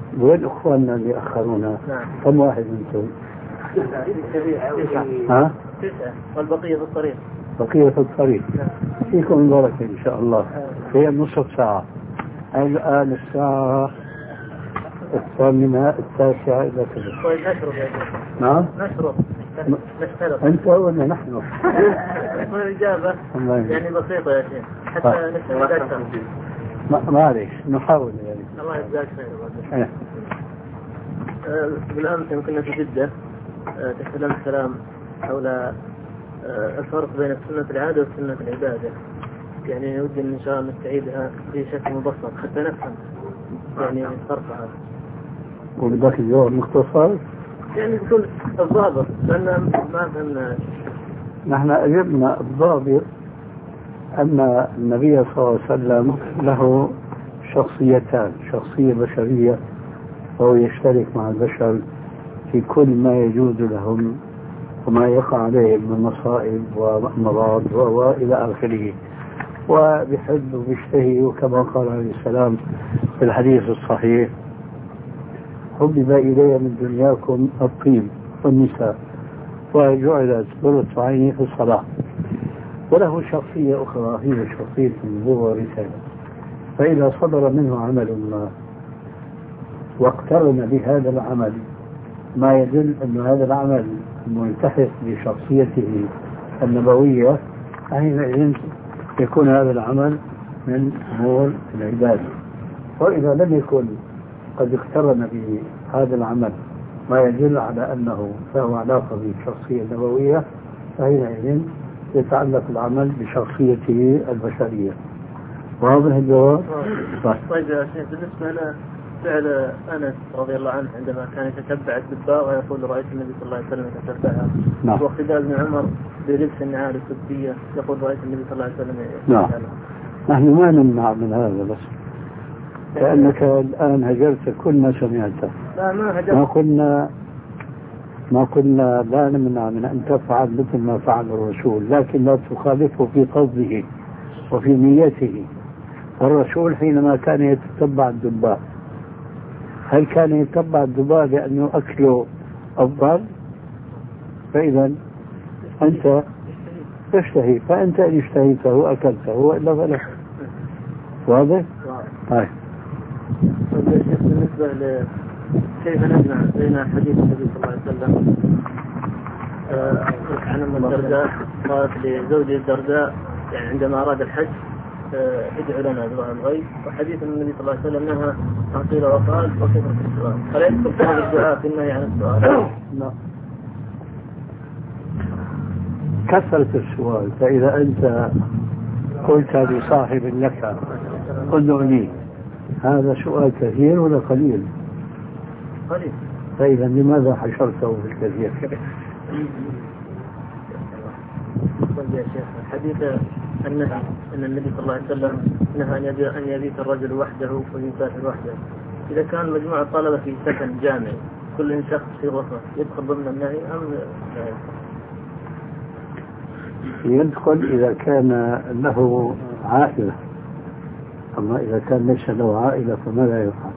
وين اخواننا اللي اخرونا؟ نعم. كم واحد انتم؟ 9. ها؟ 9 والبقية في الطريق. بقية في الطريق. فيكم بركة ان شاء الله. هي نصف ساعة. الآن الساعة 8 9 إلى كذا. طيب نشرب يا شيخ. نعم. نشرب. نشترب. أنت ولا نحن؟ الإجابة يعني بسيطة يا شيخ حتى نستفيد أكثر. معليش نحاول يعني. الله يجزاك خير. بالأمس كنا في جدة تكلمت كلام حول الفرق بين سنة العادة وسنة العبادة. يعني ودي إن شاء الله نستعيدها بشكل مبسط حتى نفهم يعني فرقها. وبدك اليوم مختصر؟ يعني بكل الضابط لأن ما فهمنا. نحن أجبنا الضابط أن النبي صلى الله عليه وسلم له شخصيتان، شخصية بشرية وهو يشترك مع البشر في كل ما يجوز لهم وما يقع عليهم من مصائب وأمراض وإلى آخره، وبحب وبيشتهي وكما قال عليه السلام في الحديث الصحيح: حبب إلي من دنياكم الطيب والنساء وجعلت قرة عيني في الصلاة. وله شخصية أخرى هي شخصية النبوة والرسالة، فإذا صدر منه عمل ما واقترن بهذا العمل ما يدل أن هذا العمل ملتحق بشخصيته النبوية، حينئذ يكون هذا العمل من أمور العبادة. وإذا لم يكن قد اقترن بهذا العمل ما يدل على أنه له علاقة بالشخصية النبوية، فحينئذ يتعلق العمل بشخصيته البشرية. واضح الجواب؟ طيب يا شيخ، بالنسبة لفعل أنس رضي الله عنه عندما كان يتتبع الدباء ويقول رأيت النبي صلى الله عليه وسلم يتتبعها. نعم. واقتداء ابن عمر بلبس النعال السدية يقول رأيت النبي صلى الله عليه وسلم نعم. نحن ما نمنع من هذا، بس لأنك الآن هجرت كل ما سمعته. لا ما هجرت. ما قلنا لا نمنع من أن تفعل مثل ما فعل الرسول، لكن لا تخالفه في قصده وفي نيته. الرسول حينما كان يتتبع الدباء، هل كان يتبع الدباء لأنه أكله أفضل؟ فإذا أنت تشتهي، فأنت إن اشتهيته أكلته وإلا فلا. واضح؟ طيب. بالنسبة كيف نجمع بين حديث النبي صلى الله عليه وسلم عن أم الدرداء قالت لزوجي الدرداء يعني عندما أراد الحج ادعو لنا دعاء الغيب، وحديث النبي صلى الله عليه وسلم نهى عن قيل وقال وكثرة السؤال، فلا يدخل هذا الدعاء في النهي عن السؤال؟ لا. كثرة السؤال، فإذا أنت قلت لصاحب لك ادعني، هذا سؤال كثير ولا قليل؟ قليل. فإذا لماذا حشرته في الكثير؟ طيب يا شيخ، حديث النهي أن النبي صلى الله عليه وسلم نهى أن يبيت الرجل وحده ويسافر وحده، إذا كان مجموعة طلبة في سكن جامعي كل شخص في غرفة يدخل ضمن النهي أم يدخل إذا كان له عائلة، أما إذا كان ليس له عائلة فماذا يفعل؟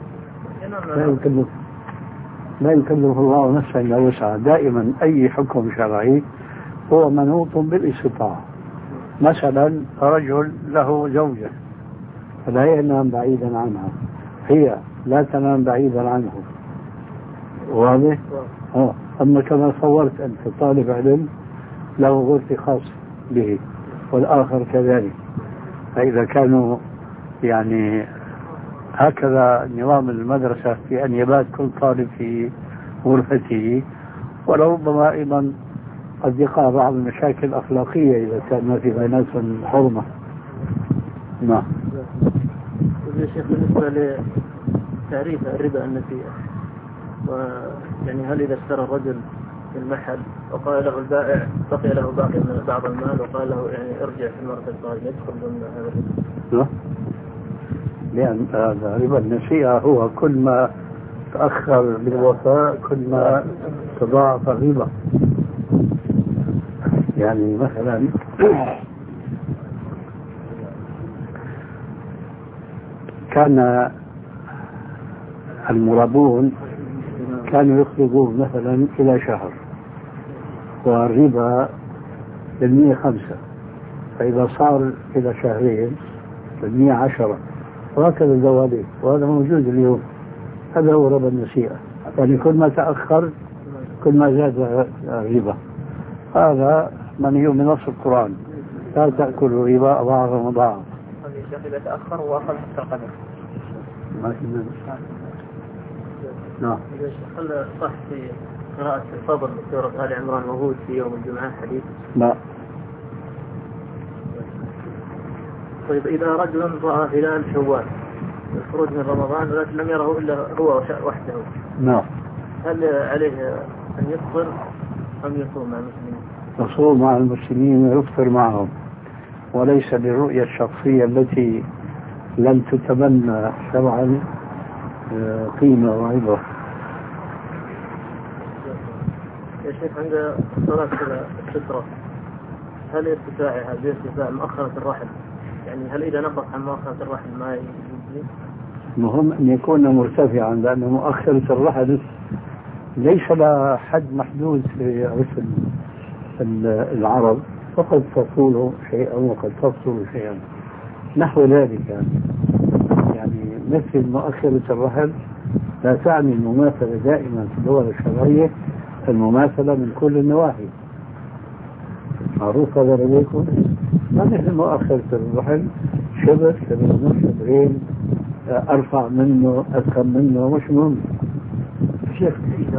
لا يكلف الله نفسا إلا وسعها. دائما أي حكم شرعي هو منوط بالاستطاعة. مثلا رجل له زوجة فلا ينام بعيدا عنها، هي لا تنام بعيدا عنه. واضح؟ أما كما صورت أنت طالب علم له غرفة خاصة به والآخر كذلك، فإذا كانوا يعني هكذا نظام المدرسة في أن يبات كل طالب في غرفته، ولربما أيضا قد يقع بعض المشاكل الأخلاقية إذا كان ما في بيناتهم حرمة. نعم. يا شيخ، بالنسبة لتعريف الربا النسيئة، ويعني هل إذا اشترى الرجل في المحل وقال له البائع بقي له باقي من بعض المال وقال له يعني ارجع في المرة القادمة يدخل ضمن هذا الربا؟ لأن ربا النسيئة هو كل ما تأخر بالوفاء كل ما تضاعف الربا. يعني مثلا كان المرابون كانوا يخرجون مثلا إلى شهر، والربا بالمية 5، فإذا صار إلى شهرين بالمية 10، وهكذا الزوالين، وهذا موجود اليوم. هذا هو ربا النسيئة، يعني كل ما تأخر كل ما زاد الربا. هذا منهي من نص القرآن: لا تأكلوا الربا أضعافا مضاعفة. إذا تأخر وأخذ حتى القدر. نعم. هل صح في قراءة الفضل سورة آل عمران موجود في يوم الجمعة حديث؟ لا. طيب إذا رجل رأى هلال شوال الخروج من رمضان ولكن لم يره إلا هو وحده، نعم، هل عليه أن يفطر أم يصوم مع المسلمين؟ يصوم مع المسلمين ويفطر معهم، وليس للرؤية الشخصية التي لم تتبنى شرعا قيمة وعبرة. يا شيخ، عند صلاة السترة هل ارتفاعها بارتفاع مؤخرة الرحل؟ يعني هل إذا نقص عن مؤخرة الرحل ما يجزي؟ مهم أن يكون مرتفعا، لأن مؤخرة الرحل ليس لها حد محدود في عرف العرب، فقد تطول شيئا وقد تفصل شيئا نحو ذلك. يعني مثل مؤخرة الرحل لا تعني المماثلة دائما في الدول الشرعية المماثلة من كل النواحي. معروف هذا لديكم؟ ما مثل مؤخرة الرحل شبر ونص شبرين، أرفع منه أثقل منه، مش مهم. شيخ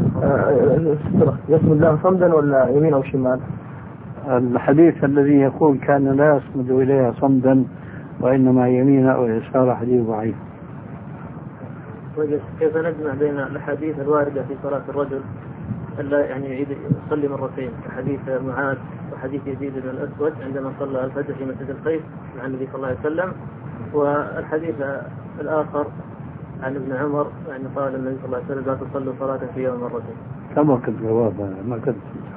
يصمد له صمدا ولا يمين أو شمال؟ الحديث الذي يقول كان لا يصمد إليها صمدا وإنما يمين أو يسار حديث ضعيف. كيف نجمع بين الأحاديث الواردة في صلاة الرجل ألا يعني يعيد يصلي مرتين، حديث معاذ وحديث يزيد بن الأسود عندما صلى الفجر في مسجد القيس مع النبي صلى الله عليه وسلم، والحديث الآخر عن ابن عمر يعني قال النبي صلى الله عليه وسلم لا تصلوا صلاة في يوم مرتين. كما كنت جوابا ما كنت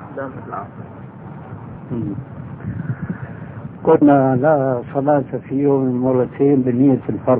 قلنا لا صلاة في يوم مرتين بنية الفرض،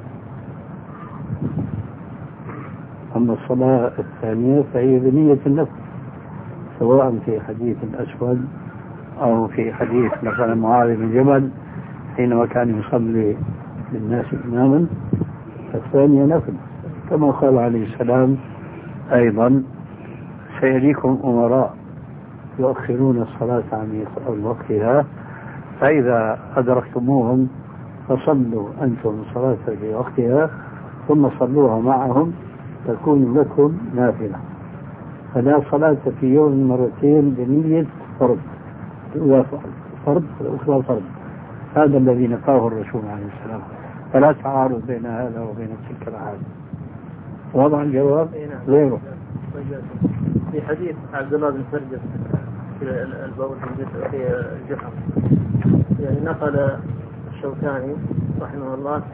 أما الصلاة الثانية فهي بنية النفل، سواء في حديث الأسود أو في حديث مثلا معاذ بن جبل حينما كان يصلي للناس إماما، الثانية نفل، كما قال عليه السلام أيضا: سيأتيكم أمراء يؤخرون الصلاة عن وقتها، فإذا أدركتموهم فصلوا أنتم صلاة في وقتها ثم صلوها معهم تكون لكم نافلة. فلا صلاة في يوم مرتين بنية فرض، الأولى فرض والأخرى فرض، هذا الذي نقاه الرسول عليه السلام، فلا تعارض بين هذا وبين تلك العادة. وضع الجواب غيره. في حديث عبد الله بن سرجس في البول في الجحر يعني نقل الشوكاني رحمه الله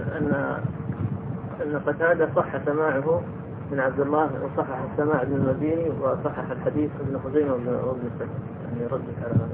أن قتادة صح سماعه من عبد الله وصحح السماع ابن المديني وصحح الحديث ابن خزيمة وابن السكن، يعني رد على هذا.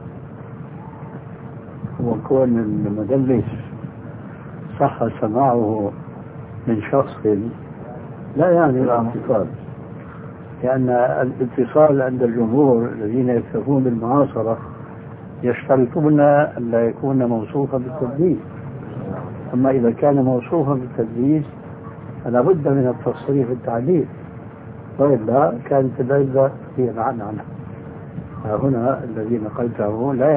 وكون المدلس صح سماعه من شخص لا يعني الاتصال، لأن الاتصال عند الجمهور الذين يكتفون بالمعاصرة يشترطون أن لا يكون موصوفا بالتدليس، أما إذا كان موصوفا بالتدليس فلا بد من التصريح بالتعليل، وإلا كانت العلة هي العنعنة. هنا الذي نقلته لا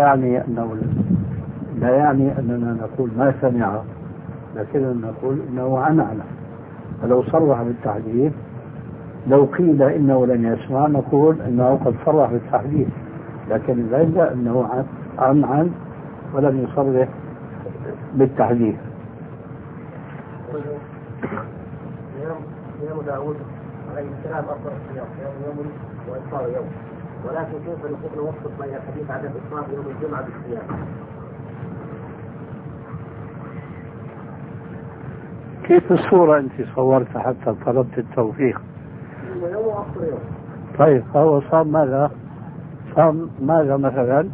يعني أننا نقول ما سمع، لكننا نقول إنه عنعنة. فلو صرح بالتحديث، لو قيل إنه لن يسمع نقول إنه قد صرح بالتحديث، لكن العلة أنه عنعن ولم يصرح بالتحديث. يوم داود عليه السلام أفضل الصيام يوم وإفطار يوم، ولكن كيف نوفق بين الحديث عن الإفطار يوم الجمعة بالصيام؟ كيف الصورة أنت صورتها حتى طلبت التوفيق؟ يوم وأفطر يوم. طيب هو صام ماذا؟ صام ماذا مثلا؟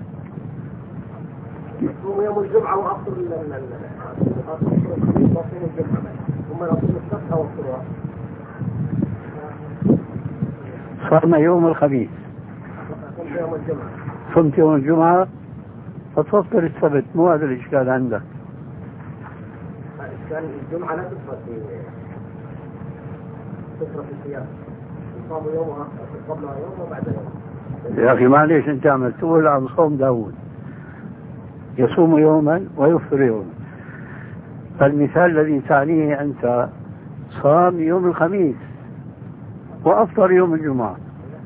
يوم الجمعة وأفطر الخميس وأصوم الجمعة ثم نصوم السبت وأفطرها. صام يوم الخميس صمت يوم الجمعة فتفطر السبت، مو هذا الإشكال عندك. كان الجمعة لا تفرق في الصيام، صام يومها قبلها يوم وبعد يوم. يا أخي معليش أنت عم تقول عن صوم داود يصوم يوما ويفطر يوما. فالمثال الذي تعنيه أنت صام يوم الخميس وأفطر يوم الجمعة.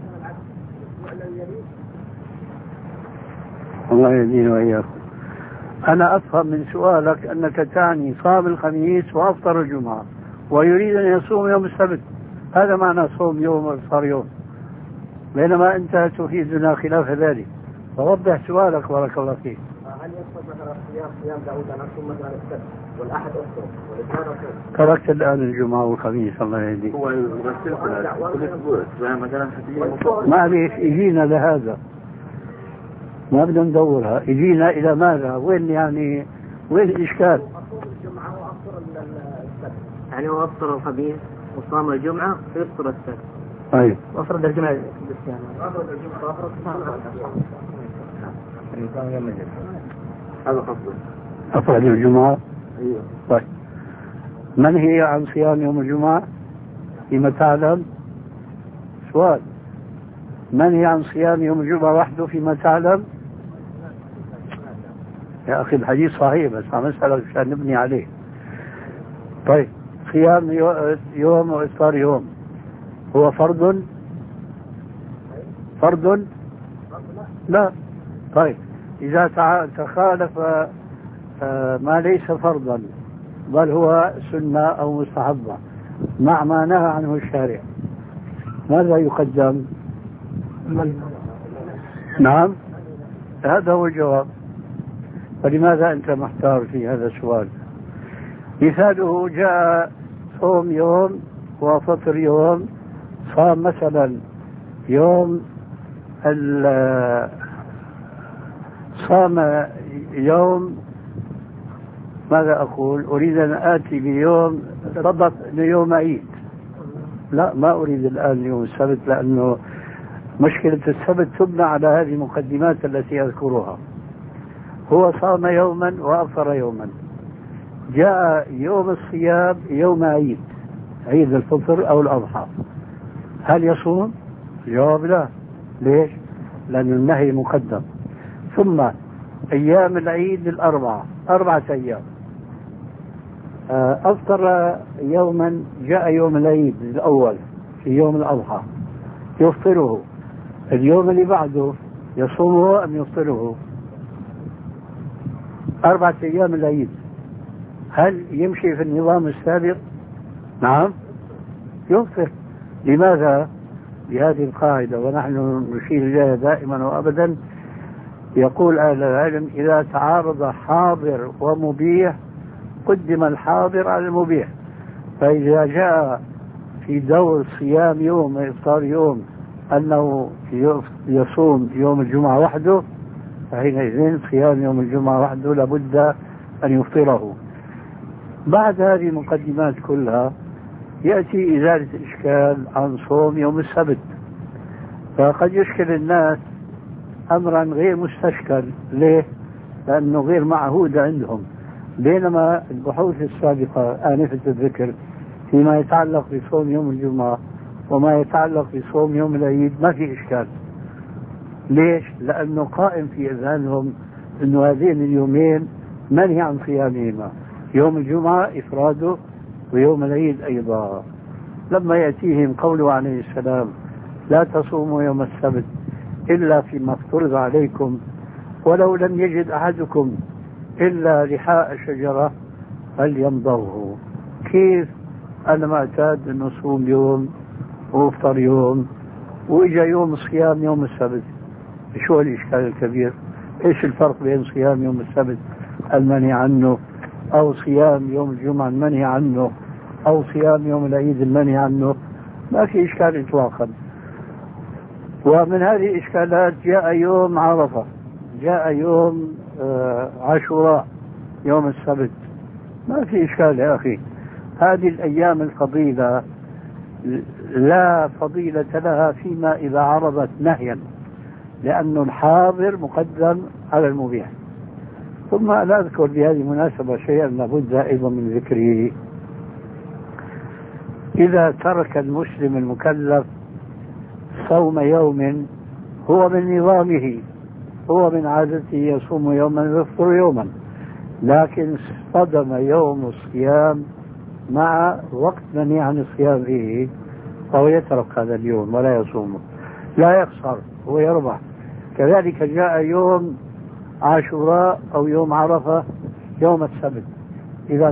الله يهدينا وإياكم. أنا أفهم من سؤالك أنك تعني صام الخميس وأفطر الجمعة ويريد أن يصوم يوم السبت، هذا معنى صوم يوم وإفطار يوم، بينما أنت تفيدنا خلاف ذلك. فوضح سؤالك بارك الله فيك. هل يصح مثلا صيام داود أن أصوم مثلا السبت والأحد أفطر والاثنين أفطر؟ تركت الآن الجمعة والخميس الله يهديك. هو يغسل كل أسبوع مثلا ما عليك، يجينا لهذا ما بدنا ندورها، يجينا إلى ماذا؟ وين يعني وين الإشكال؟ الجمعة وأفطر السبت، يعني هو أفطر الخميس وصام الجمعة ويفطر السبت. أيوه. وأفرد الجمعة أفرد الجمعة وأفرد هذا قصده. أفرد الجمعة. أيوه. طيب من هي عن صيام يوم الجمعة فيما تعلم؟ سؤال، من هي عن صيام يوم الجمعة وحده فيما تعلم؟ يا أخي الحديث صحيح بس عم أسألك عشان نبني عليه. طيب صيام يوم وإفطار يوم هو فرض؟ فرض؟ لا. طيب إذا تخالف ما ليس فرضا بل هو سنة أو مستحبة مع ما نهى عنه الشارع، ماذا يقدم؟ نعم هذا هو الجواب. فلماذا أنت محتار في هذا السؤال؟ مثاله جاء صوم يوم وفطر يوم. صام مثلا يوم صام يوم ماذا أقول؟ أريد أن آتي بيوم ربط ليوم عيد. لا ما أريد الآن يوم السبت، لأنه مشكلة السبت تبنى على هذه المقدمات التي أذكرها. هو صام يوما وأفطر يوما. جاء يوم الصيام يوم عيد، عيد الفطر أو الأضحى، هل يصوم؟ الجواب لا. ليش؟ لأن النهي مقدم. ثم أيام العيد أربعة أيام. أفطر يوما، جاء يوم العيد الأول في يوم الأضحى يفطره، اليوم اللي بعده يصومه أم يفطره؟ 4 أيام العيد. هل يمشي في النظام السابق؟ نعم يفطر. لماذا؟ بهذه القاعدة ونحن نشير إليها دائما وأبدا. يقول أهل العلم إذا تعارض حاضر ومبيح قدم الحاضر على المبيح. فإذا جاء في دور صيام يوم وإفطار يوم أنه يصوم يوم الجمعة وحده، فحينئذ صيام يوم الجمعة وحده لابد أن يفطره. بعد هذه المقدمات كلها يأتي إزالة الإشكال عن صوم يوم السبت. فقد يشكل الناس أمرا غير مستشكل. ليه؟ لأنه غير معهود عندهم، بينما البحوث السابقة آنفة الذكر فيما يتعلق بصوم يوم الجمعة وما يتعلق بصوم يوم العيد ما في إشكال. ليش؟ لأنه قائم في أذهانهم أنه هذين اليومين منهي عن صيامهما، يوم الجمعة إفراده ويوم العيد أيضا. لما يأتيهم قوله عليه السلام لا تصوموا يوم السبت إلا فيما افترض عليكم ولو لم يجد أحدكم إلا لحاء شجرة فليمضغه. كيف أنا معتاد أن أصوم يوم وأفطر يوم وإجا يوم الصيام يوم السبت؟ شو الإشكال الكبير؟ إيش الفرق بين صيام يوم السبت المنهي عنه أو صيام يوم الجمعة المنهي عنه أو صيام يوم العيد المنهي عنه؟ ما في إشكال إطلاقا. ومن هذه الإشكالات جاء يوم عرفة، جاء يوم عاشوراء يوم السبت، ما في إشكال يا أخي. هذه الأيام الفضيلة لا فضيلة لها فيما إذا عرضت نهيا، لأن الحاضر مقدم على المبيح. ثم لا أذكر بهذه المناسبة شيئا لابد أيضا من ذكره. إذا ترك المسلم المكلف صوم يوم هو من نظامه، هو من عادته يصوم يوما ويفطر يوما، لكن اصطدم يوم الصيام مع وقت منهي عن الصيام فيه، فهو يترك هذا اليوم ولا يصومه، لا يخسر، هو يربح. كذلك جاء يوم عاشوراء أو يوم عرفة يوم السبت، إذا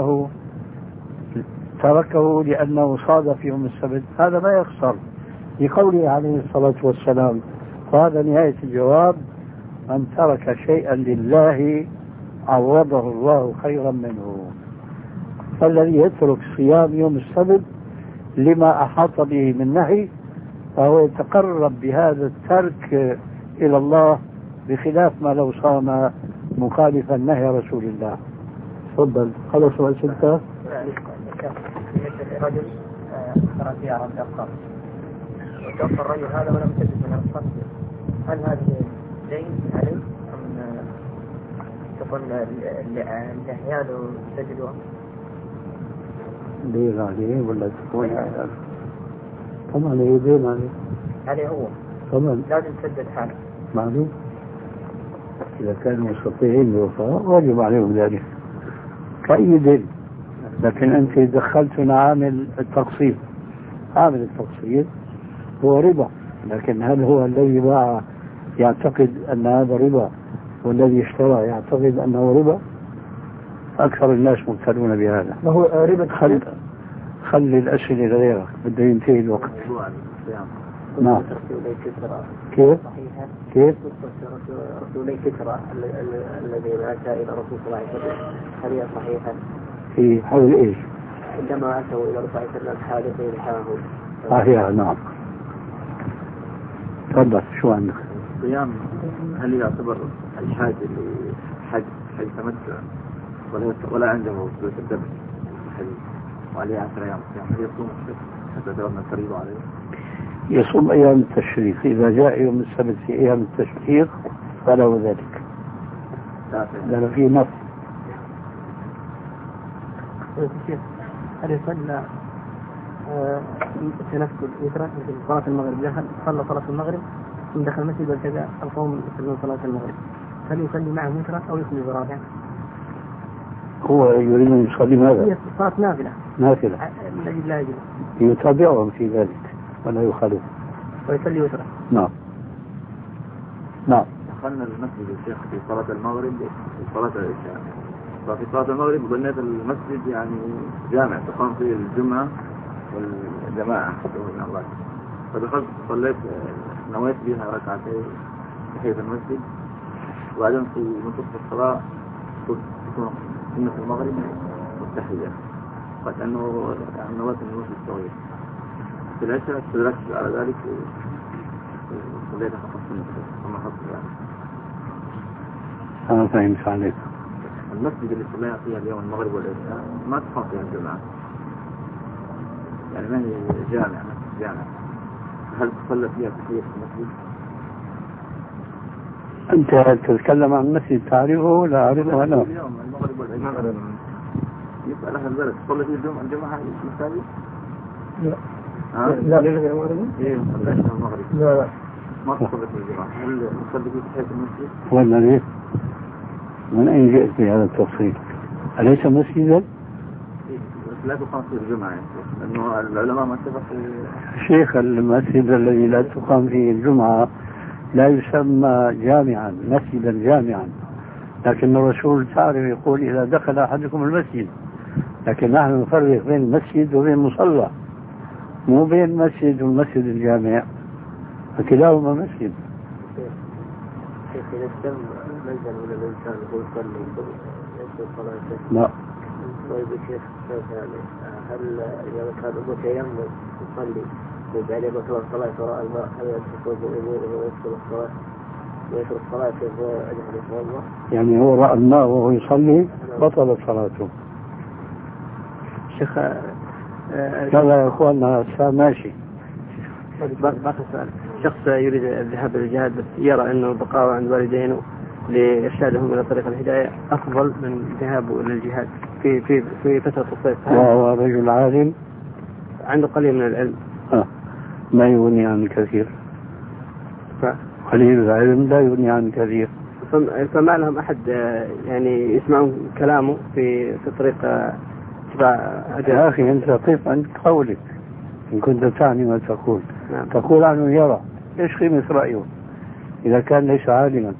تركه لأنه صادف يوم السبت، هذا ما يخسر، لقوله عليه الصلاة والسلام. وهذا نهاية الجواب: من ترك شيئا لله عوضه الله خيرا منه. فالذي يترك صيام يوم السبت لما أحاط به من نهي فهو يتقرب بهذا الترك إلى الله، بخلاف ما لو صام مخالفا نهي رسول الله. تفضل. خلص سؤال ستة. رجل اشترى سيارة بأقساط، وتوفى الرجل هذا ولم يسدد من الأقساط، هل هذه دين عليه أم تكون لأحيان تجدها؟ دين عليه ولا تكون طبعا هي دين عليه. عليه هو طبعا لازم تسدد حاله. معلوم، إذا كانوا مستطيعين الوفاء واجب عليهم ذلك كأي دين. لكن أنت دخلتنا عامل التقسيط، عامل التقسيط هو ربا، لكن هل هو الذي باع يعتقد أن هذا ربا والذي اشترى يعتقد أنه ربا؟ أكثر الناس مبتلون بهذا. ما هو ربا؟ خلي الأسئلة لغيرك، بده ينتهي الوقت. نعم. كيف؟ كيف؟ رسولي كسرى الذين أتى إلى الرسول صلى الله عليه وسلم، هل هي صحيحة؟ في حول إيش؟ عندما أتوا إلى الرسول صلى الله عليه وسلم حادثين حاهم. صحيح. نعم. تفضل. شو عندك؟ الصيام هل يعتبر الحاج اللي حج تمتع ولا عنده فلوس الدم وعليه 10 أيام صيام، هل يصوم حتى تولى الفريضة عليه؟ يصوم أيام التشريق، إذا جاء يوم السبت في أيام التشريق فله ذلك، لأنه فيه نص. هل يصلى في نفس الوتر مثل صلاة المغرب؟ صلى صلاة المغرب ثم دخل المسجد وكذا القوم يصلون صلاة المغرب، هل يصلي معه وترا أو يصلي برابع؟ هو يريد أن يصلي ماذا؟ هي صلاة نافلة. نافلة. لا يجب. يتابعهم في ذلك ولا يخالف. ويصلي وترا. نعم. نعم. دخلنا المسجد الشيخ في صلاة المغرب وفي صلاة العشاء، ففي صلاة المغرب بنيت المسجد يعني جامع تقام فيه الجمعة والجماعة من الله، فدخلت صليت نويت بها ركعتين تحية المسجد، وبعدين في منتصف الصلاة تكون سنة المغرب والتحية، فكأنه يعني نويت المسجد الصغير. في العشاء استدركت على ذلك وصليت فقط سنة ثم حصل يعني. أنا فهمت عليك. المسجد اللي صلينا فيها اليوم المغرب والعشاء ما تقام فيها الجماعة، يعني ما هي جامع، هل تصلى فيها تحية المسجد؟ أنت تتكلم عن مسجد تعرفه لا أعرفه أنا. اليوم المغرب والعشاء يسأل أهل البلد تصلي فيه الجمعة في المساجد؟ لا. لا إيه المغرب. لا ما تصلي في الجمعة، هل تصلي في تحية المسجد؟ ولا ليه؟ من أين جئت بهذا التفصيل؟ أليس مسجدا؟ لا تقام فيه الجمعة يعني. لأنه العلماء ما اتفق. شيخ، المسجد الذي لا تقام فيه الجمعة لا يسمى جامعا، مسجدا جامعا، لكن الرسول تعرف يقول إذا دخل أحدكم المسجد، لكن نحن نفرق بين المسجد وبين المصلى، مو بين المسجد والمسجد الجامع، فكلاهما مسجد. إذا الدم نزل من الإنسان وهو يصلي يصلي صلاته. لا. طيب يا شيخ، هل إذا كان متيمم يصلي وبعدين مثلا الصلاة وراء الماء، هل يتوضأ يمينه ويدخل الصلاة ويترك الصلاة كيف أجل يتوضأ؟ يعني هو رأى الماء وهو يصلي بطلت صلاته. شيخ، لا يا اخواننا ماشي. باقي سؤال. شخص يريد الذهاب للجهاد بس يرى انه بقاء عند والدينه لإرشادهم إلى طريق الهداية أفضل من ذهابه إلى الجهاد في فترة الصيف. وهو رجل عالم عنده قليل من العلم. ما يغني عن كثير. قليل العلم لا يغني عن كثير. فما لهم أحد يعني يسمعون كلامه في طريق اتباع. يا أخي أنت قف عن قولك إن كنت تعني ما تقول. نعم. تقول عنه يرى، إيش قيمة رأيه إذا كان ليس عالما؟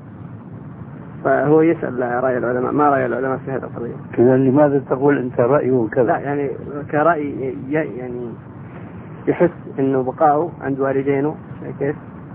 فهو يسأل رأي العلماء، ما رأي العلماء في هذا القضية؟ إذا لماذا تقول أنت رأيه كذا؟ لا يعني كرأي يعني يحس إنه بقاؤه عند والدينه كيف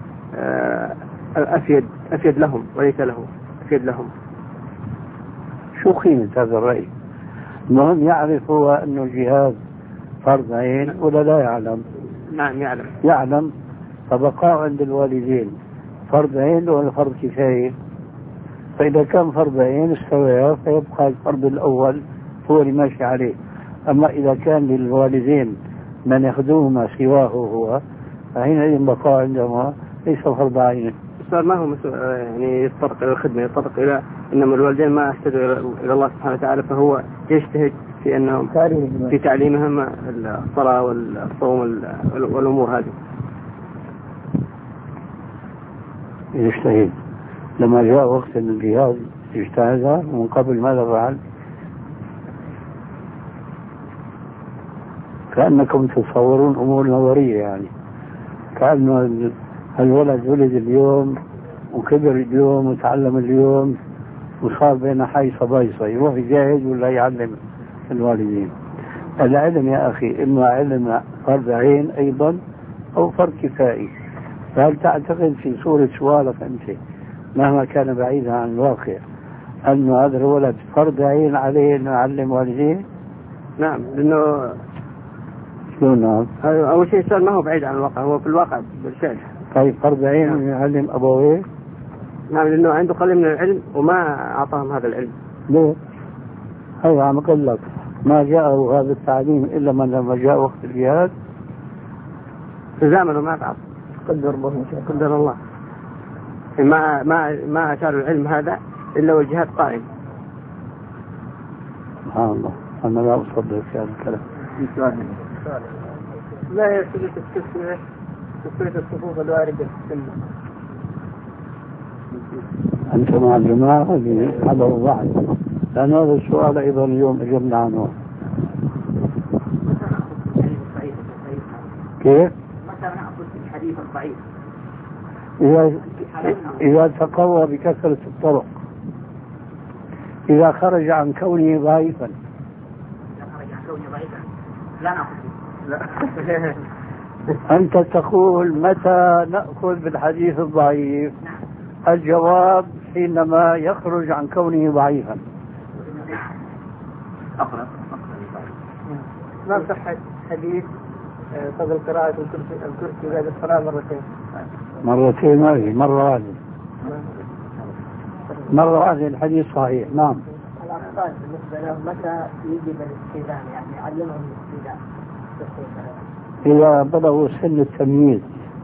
أفيد لهم وليس له، أفيد لهم. شو قيمة هذا الرأي؟ المهم يعرف هو أنه الجهاد فرض عين ولا لا يعلم؟ نعم يعلم. فبقاء عند الوالدين فرض عين ولا فرض كفاية؟ فإذا كان فرض عين استوى فيبقى الفرض الأول هو اللي ماشي عليه. أما إذا كان للوالدين من يخدمهما سواه هو فحينئذ بقاء عندهما ليس فرض عين. السؤال ما هو يعني يتطرق إلى الخدمة، يتطرق إلى إنما الوالدين ما اهتدوا إلى الله سبحانه وتعالى، فهو يجتهد في أنهم في تعليمهم الصلاة والصوم والأمور هذه. يجتهد. لما جاء وقت الجهاد اجتهد من قبل ماذا فعل؟ كأنكم تصورون أمور نظرية، يعني كأنه الولد ولد اليوم وكبر اليوم وتعلم اليوم وصار بين حيصة بايصة، يروح يجاهد ولا يعلم الوالدين. العلم يا أخي إما علم فرض عين أيضا أو فرض كفائي. فهل تعتقد في صورة سؤالك أنت مهما كان بعيدا عن الواقع أن هذا الولد فرض عين عليه أن يعلم والديه؟ نعم، لأنه نعم. أول شيء السؤال ما هو بعيد عن الواقع، هو في الواقع بالفعل. طيب فرض عين أن يعلم أبويه؟ نعم، لأنه عنده قليل من العلم وما أعطاهم هذا العلم. ليه؟ هذا عم أقول لك ما جاءه هذا التعليم إلا من لما جاء وقت الجهاد في زمنه ما تعرف قدر الله ما أشار العلم هذا إلا والجهاد قائم. سبحان الله، أنا لا أصدق في هذا الكلام. لا يستطيع تسوية الصفوف الواردة في السنة. أنت مع الجماعة اللي حضروا بعض، لأن هذا السؤال أيضا اليوم أجبنا عنه. كيف؟ متى نأخذ الحديث الضعيف؟ إذا تقوى بكثرة الطرق، إذا خرج عن كونه ضعيفا. لا نأخذ. أنت تقول متى نأخذ بالحديث الضعيف؟ الجواب حينما يخرج عن كونه ضعيفا. ما صحة حديث قبل قراءة الكرسي بعد الصلاة مرتين هذه مرة واحدة الحديث صحيح. نعم. الأطفال بالنسبة لهم متى يجب الاستئذان، يعني يعلمهم الاستئذان؟ إذا بلغوا سن التمييز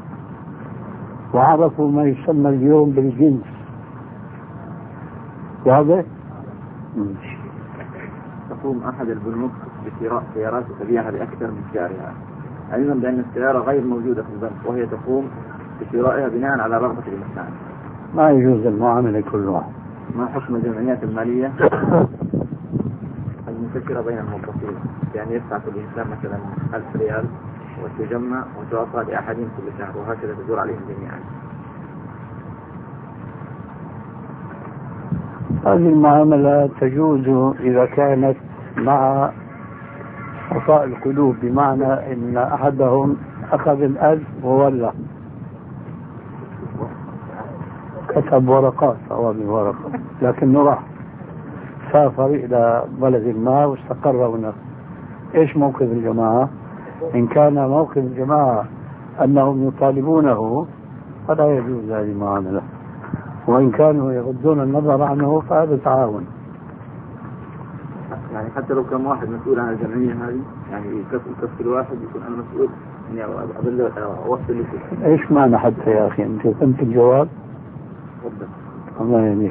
وعرفوا ما يسمى اليوم بالجنس. واضح؟ تقوم أحد البنوك بشراء سيارات وتبيعها بأكثر من سعرها، علما بأن السيارة غير موجودة في البنك، وهي تقوم بشرائها بناء على رغبة المستعمل. ما يجوز المعاملة كلها. ما حكم الجمعيات المالية المنتشرة بين الموظفين، يعني يدفع كل إنسان مثلا 1000 ريال وتجمع وتعطى لأحدهم كل شهر، وهكذا تدور عليهم جميعا؟ هذه المعاملة تجوز إذا كانت مع صفاء القلوب، بمعنى أن أحدهم أخذ 1000 وولى كتب ورقات أوامر ورقة، لكنه راح سافر إلى بلد ما واستقر هناك. إيش موقف الجماعة؟ إن كان موقف الجماعة أنهم يطالبونه فلا يجوز هذه المعاملة، وإن كانوا يغضون النظر عنه فهذا تعاون. يعني حتى لو كان واحد مسؤول عن الجمعية هذه يعني يكفي الواحد يكون أنا مسؤول إني أوصل لكم. إيش معنى حتى يا أخي أنت فهمت الجواب؟ تفضل. الله يهديك.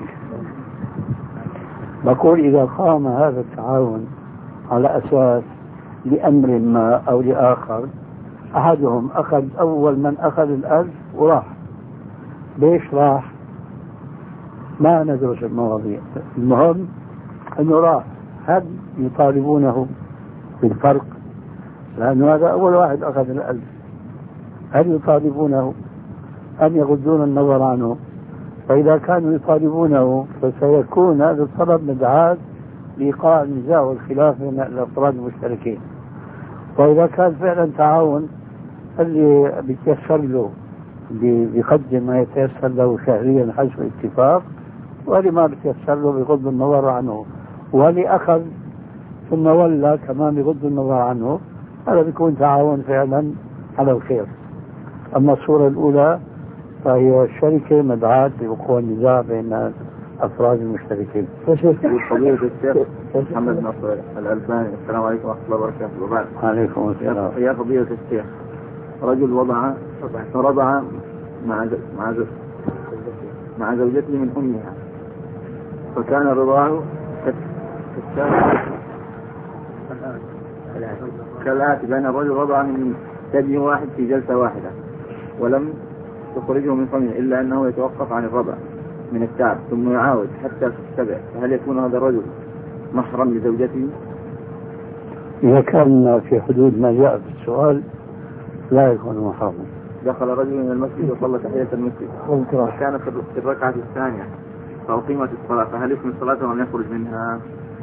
بقول إذا قام هذا التعاون على أساس لأمر ما أو لآخر، أحدهم أخذ أول من أخذ الألف وراح، ليش راح؟ ما ندرس المواضيع، المهم أنه راح. هل يطالبونه بالفرق؟ لأنه هذا أول واحد أخذ الألف. هل يطالبونه أن يغضون النظر عنه؟ فإذا كانوا يطالبونه فسيكون هذا الطلب مدعاة لإيقاع النزاع والخلاف بين الأفراد المشتركين. وإذا كان فعلا تعاون اللي بيتيسر له بيقدم ما يتيسر له شهريا حسب اتفاق، واللي ما بيتيسر له بغض النظر عنه، واللي أخذ ثم ولى كمان بغض النظر عنه، هذا بيكون تعاون فعلا على الخير. أما الصورة الأولى فهي الشركة مدعاة لوقوع النزاع بين أفراد المشتركين. فضيلة الشيخ محمد ناصر الألباني، السلام عليكم ورحمة الله وبركاته. وبعد. عليكم السلام. يا فضيلة الشيخ، رجل رضع مع زوجته من أمها، فكان رضاعه كالآتي: بأن الرجل رضع من ثدي واحد في جلسة واحدة ولم تخرجه من فمه إلا أنه يتوقف عن الرضع من التعب ثم يعاود حتى تتبع، فهل يكون هذا الرجل محرم لزوجته؟ إذا كان في حدود ما جاء في السؤال لا يكون محرما. دخل رجل من المسجد وصلى تحية المسجد وكان في الركعة الثانية فأقيمت الصلاة، فهل يكمل الصلاة ولم يخرج منها؟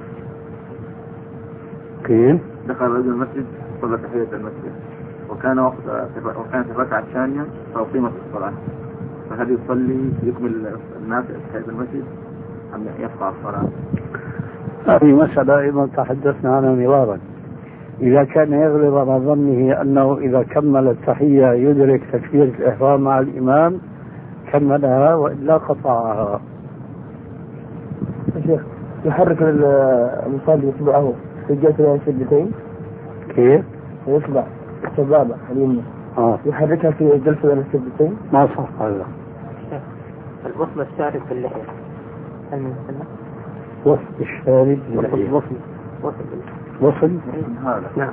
كيف؟ دخل رجل المسجد وصلى تحية المسجد وكان في الركعة الثانية فأقيمت الصلاة، فهل يصلي يكمل الناس تحية المسجد أم يقطع الصلاة؟ هذه مسألة أيضا تحدثنا عنها مرارا. إذا كان يغلب على ظنه أنه إذا كمل التحية يدرك تكبيرة الإحرام مع الإمام كملها وإلا قطعها. شيخ يحرك المصلي يتبعه في الجلسة بين السجدتين. كيف؟ يتبع السبابة اليمنى يحركها في الجلسة بين السجدتين. ما صح هذا. الوصل الشارب في اللحية هل من السنة؟ وصل الشارب باللحية. وصل هذا نعم.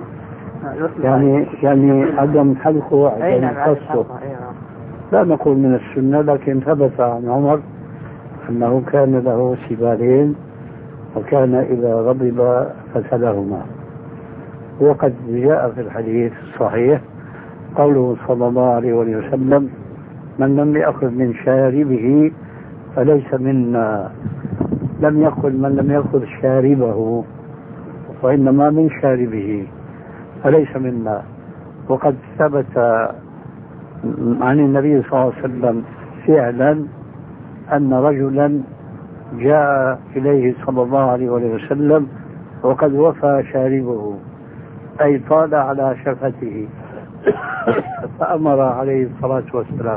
يعني عدم حلقه عدم قصه. لا نقول من السنة، لكن ثبت عن عمر أنه كان له سبالين وكان إذا غضب غسلهما. وقد جاء في الحديث الصحيح قوله صلى الله عليه وسلم: من لم يأخذ من شاربه فليس منا. لم يقل من لم يأخذ شاربه، وإنما من شاربه، فليس منا. وقد ثبت عن النبي صلى الله عليه وسلم فعلا أن رجلا جاء إليه صلى الله عليه وسلم وقد وفى شاربه، أي طال على شفته، فأمر عليه الصلاة والسلام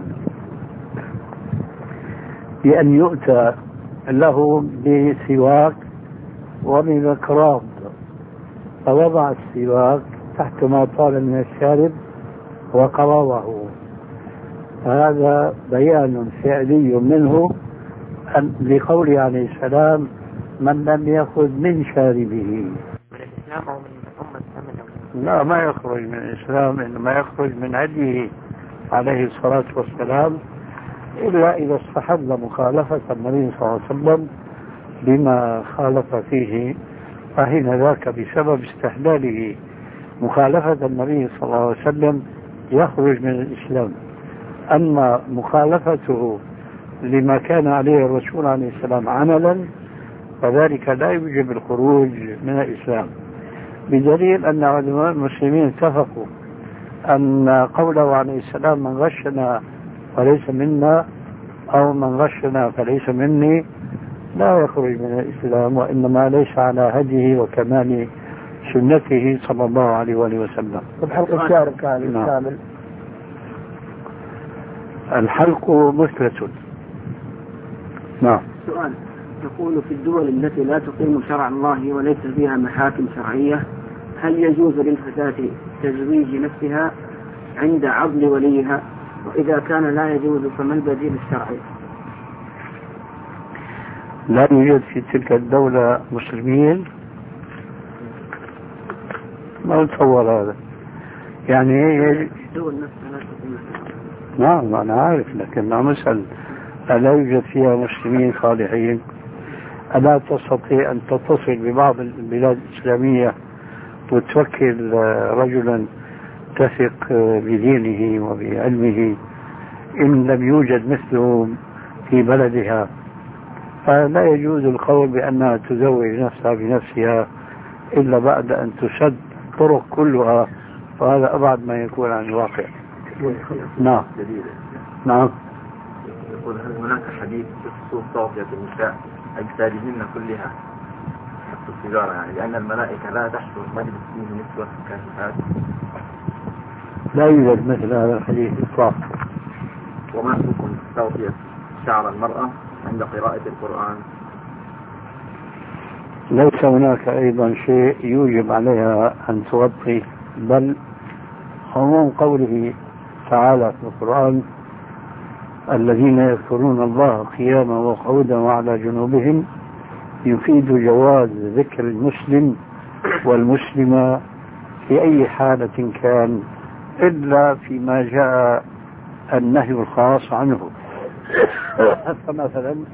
بأن يؤتى له بسواك وبمكراب، فوضع السواك تحت ما طال من الشارب وقرضه. هذا بيان فعلي منه لقوله عليه السلام: من لم يأخذ من شاربه. من الإسلام أو من أمة؟ لا، ما يخرج من الإسلام، إنما يخرج من هديه عليه الصلاة والسلام، إلا إذا استحل مخالفة النبي صلى الله عليه وسلم بما خالف فيه، فحين ذاك بسبب استحلاله مخالفة النبي صلى الله عليه وسلم يخرج من الإسلام. أما مخالفته لما كان عليه الرسول عليه السلام عملا فذلك لا يوجب الخروج من الإسلام، بدليل أن علماء المسلمين اتفقوا أن قوله عليه السلام: من غشنا فليس منا أو من غشنا فليس مني، لا يخرج من الإسلام، وإنما ليس على هديه وكمال سنته صلى الله عليه وسلم. الحلق الشارب كامل. الحلق مثلة. نعم. سؤال: يقول في الدول التي لا تقيم شرع الله وليس فيها محاكم شرعية هل يجوز للفتاة تزويج نفسها عند عضل وليها؟ وإذا كان لا يجوز فما البديل الشرعي؟ لا يوجد في تلك الدولة مسلمين؟ ما نتصور هذا يعني الدول نفسها لا تقيم شرع. نعم أنا عارف، لكن عم أسأل ألا يوجد فيها مسلمين صالحين؟ ألا تستطيع أن تتصل ببعض البلاد الإسلامية وتوكل رجلا تثق بدينه وبعلمه إن لم يوجد مثله في بلدها؟ فلا يجوز القول بأنها تزوج نفسها بنفسها إلا بعد أن تسد طرق كلها، وهذا أبعد ما يكون عن الواقع. نعم نعم. يقول هل هناك حديث بخصوص تغطية النساء أجسادهن كلها حتى السيجارة، يعني لأن الملائكة لا تحضر مجلس فيه نسوة كاشفات؟ لا يوجد مثل هذا الحديث إطلاقا. وما حكم تغطية شعر المرأة عند قراءة القرآن؟ ليس هناك أيضا شيء يوجب عليها أن تغطي، بل عموم قوله تعالى في القرآن الذين يذكرون الله قياما وقعودا وعلى جنوبهم يفيد جواز ذكر المسلم والمسلمة في أي حالة كان إلا فيما جاء النهي الخاص عنه. فمثلا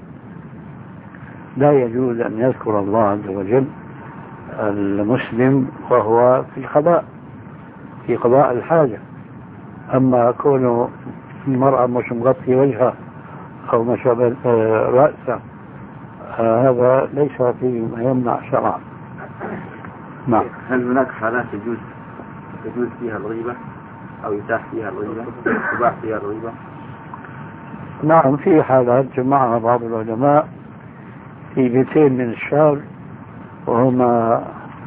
لا يجوز أن يذكر الله عز وجل المسلم وهو في القضاء، في قضاء الحاجة. أما كونه المرأة مش مغطي وجهها أو مش رأسها هذا ليس فيه ما يمنع شرعا. نعم. هل هناك حالات يجوز فيها الغيبة أو يتاح فيها الغيبة، يباح فيها الغيبة؟ نعم في حالات جمعها بعض العلماء في بيتين من الشهر وهما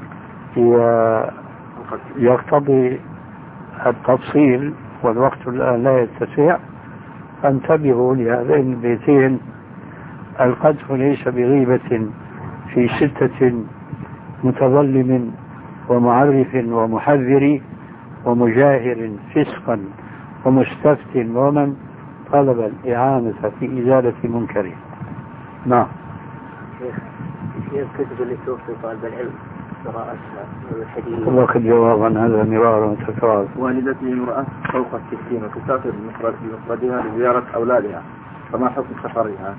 يقتضي التفصيل والوقت الآن لا يتسع، فانتبهوا لهذين البيتين. القذف ليس بغيبة في 6 متظلم ومعرف ومحذر ومجاهر فسقا ومستفت ومن طلب الإعانة في إزالة منكر. نعم. شيخ الكتب اللي توفي طالب العلم قراءتها والحديث. وقد جواب عن هذا مرارا وتكرارا. والدتي امرأة فوق 60 وتسافر بمفردها لزيارة أولادها، فما حكم سفرها؟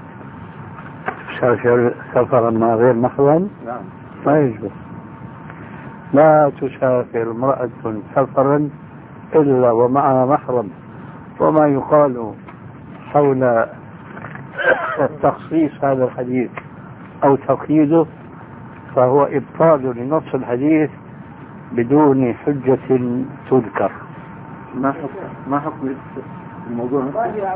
سفرا مع غير محرم؟ نعم. ما يجوز. لا تسافر امرأة سفرا إلا ومعها محرم. وما يقال حول تخصيص هذا الحديث أو تقييده فهو إبطال لنص الحديث بدون حجة تذكر. ما حكم الموضوع؟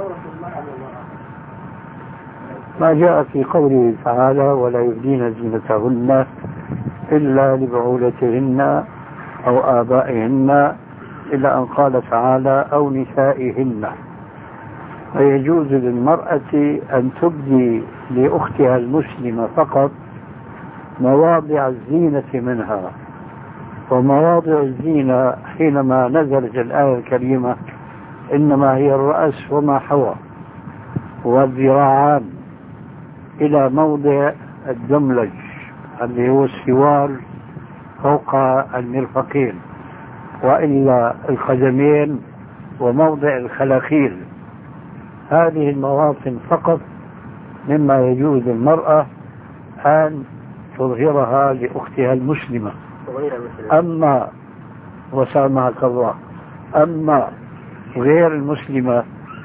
ما جاء في قوله تعالى ولا يبدين زينتهن إلا لبعولتهن أو آبائهن إلا أن قال تعالى أو نسائهن. فيجوز للمرأة أن تبدي لأختها المسلمة فقط مواضع الزينة منها، ومواضع الزينة حينما نزلت الآية الكريمة إنما هي الرأس وما حوى والذراعان إلى موضع الدملج اللي هو السوار فوق المرفقين، وإلا القدمين وموضع الخلاخيل. هذه المواطن فقط مما يجوز المرأة أن تظهرها لأختها المسلمة. أما وسامحك الله، أما غير المسلمة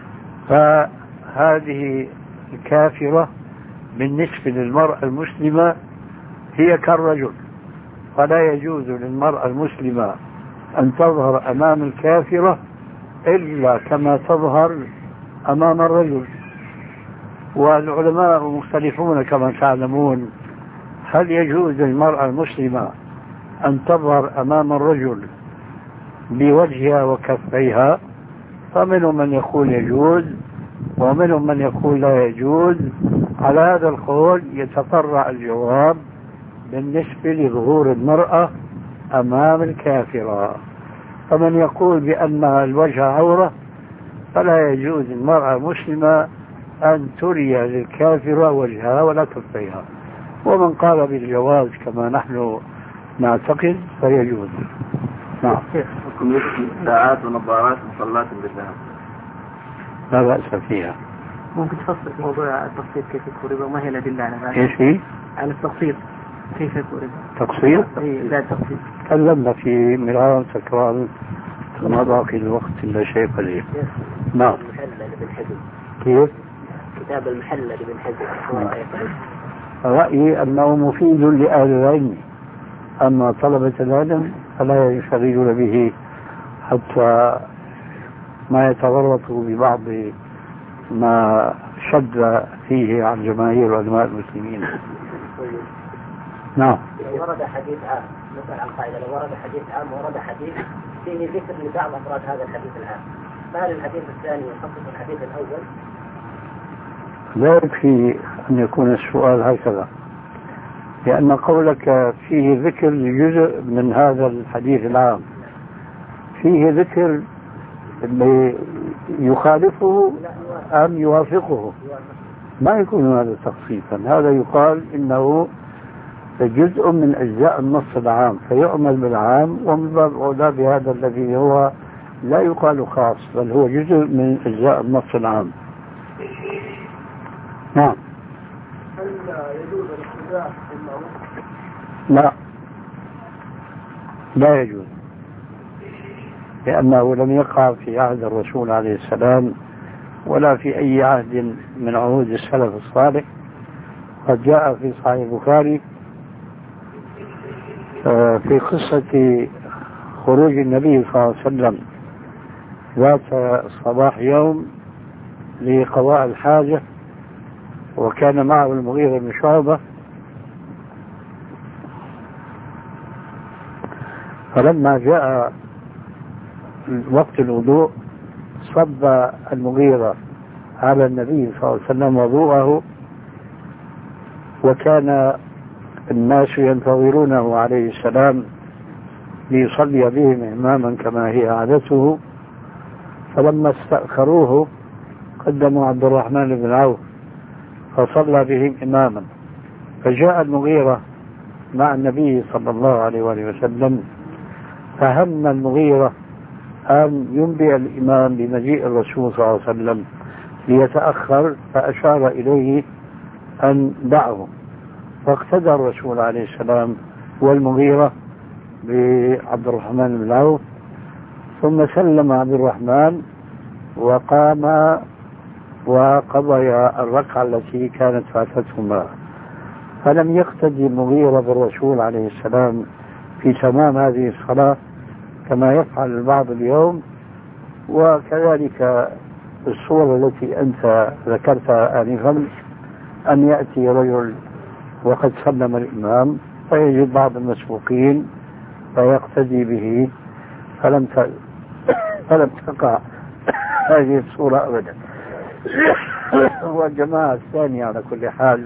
فهذه الكافرة بالنسبة للمرأة المسلمة هي كالرجل، فلا يجوز للمرأة المسلمة أن تظهر أمام الكافرة إلا كما تظهر أمام الرجل. والعلماء مختلفون كما تعلمون هل يجوز للمرأة المسلمة أن تظهر أمام الرجل بوجهها وكفيها، فمنهم من يقول يجوز ومنهم من يقول لا يجوز. على هذا القول يتفرع الجواب بالنسبة لظهور المرأة أمام الكافرة. فمن يقول بأن الوجه عورة فلا يجوز المرأة مسلمة أن تري للكافرة وجهها ولا كفيها. ومن قال بالجواز كما نحن نعتقد فيجوز. نعم. حكم ساعات ونظارات مصلات بالذهب لا بأس فيها. ممكن تفصل في موضوع التقسيط كيف يكون ربا وما هي الأدلة على ذلك؟ ايش هي؟ على التقسيط كيف يكون ربا؟ تقسيط؟ لا تقسيط. تكلمنا في مرارا تكرارا ما باقي الوقت إلا شيء قليل. نعم. المحلل بن حزم. كيف؟ كتاب المحلل بن حزم. رأيي أنه مفيد لأهل العلم، أما طلبة العلم فلا يشغلون به حتى ما يتورطوا ببعض ما شد فيه عن جماهير علماء المسلمين. نعم. لو ورد حديث عام مثلا عن قاعدة، لو ورد حديث عام ورد حديث فيه ذكر لبعض أفراد هذا الحديث العام، فهل الحديث الثاني يخصص الحديث الأول؟ لا يكفي أن يكون السؤال هكذا، لأن قولك فيه ذكر لجزء من هذا الحديث العام، فيه ذكر يخالفه أم يوافقه، ما يكون هذا تخصيصا. هذا يقال إنه جزء من أجزاء النص العام فيعمل بالعام، ومن باب أولى بهذا الذي هو لا يقال خاص بل هو جزء من أجزاء النص العام. نعم. هل يجوز الاقتداء بالمعروف؟ لا، لا يجوز، لأنه لم يقع في عهد الرسول عليه السلام ولا في أي عهد من عهود السلف الصالح. قد جاء في صحيح البخاري في قصة خروج النبي صلى الله عليه وسلم ذات صباح يوم لقضاء الحاجة، وكان معه المغيرة بن شعبة، فلما جاء وقت الوضوء صب المغيرة على النبي صلى الله عليه وسلم وضوءه، وكان الناس ينتظرونه عليه السلام ليصلي بهم إماما كما هي عادته. فلما استأخروه قدموا عبد الرحمن بن عوف فصلى بهم إماما، فجاء المغيرة مع النبي صلى الله عليه وآله وسلم، فهم المغيرة أن ينبئ الإمام بمجيء الرسول صلى الله عليه وسلم ليتأخر، فأشار إليه أن دعه، فاقتدى الرسول عليه السلام والمغيرة بعبد الرحمن بن عوف، ثم سلم عبد الرحمن وقام وقضيا الركعة التي كانت فاتتهما. فلم يقتدي المغيرة بالرسول عليه السلام في تمام هذه الصلاة كما يفعل البعض اليوم. وكذلك الصورة التي أنت ذكرتها آنفا، أن يأتي رجل وقد سلم الإمام فيجد بعض المسبوقين فيقتدي به، فلم تقع هذه الصورة أبدا. والجماعة الثانية على كل حال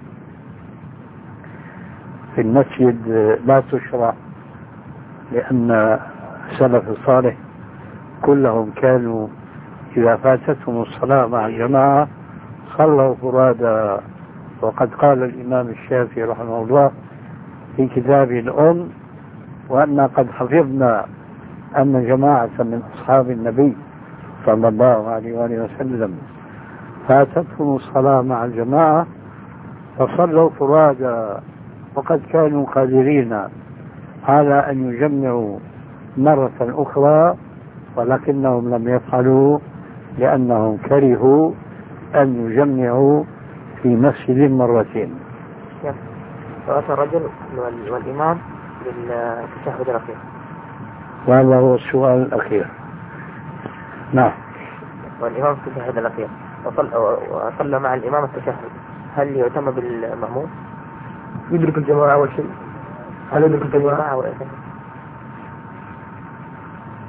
في المسجد لا تشرع، لأن السلف الصالح كلهم كانوا إذا فاتتهم الصلاة مع الجماعة صلوا فرادا. وقد قال الإمام الشافعي رحمه الله في كتابه الأم: وأن قد حفظنا أن جماعة من أصحاب النبي صلى الله عليه وآله وسلم فاتتهم الصلاة مع الجماعة فصلوا فرادا، وقد كانوا قادرين على أن يجمعوا مرة أخرى، ولكنهم لم يفعلوا لأنهم كرهوا أن يجمعوا في مسجد مرتين. فأتى الرجل والإمام بالتشهد الأخير، وهذا هو السؤال الأخير. نعم. والإمام في التشهد الأخير وصلى مع الإمام التشهد، هل يعتم بالمأموم؟ يدرك الجماعة أول شيء. هل يدرك الجماعة؟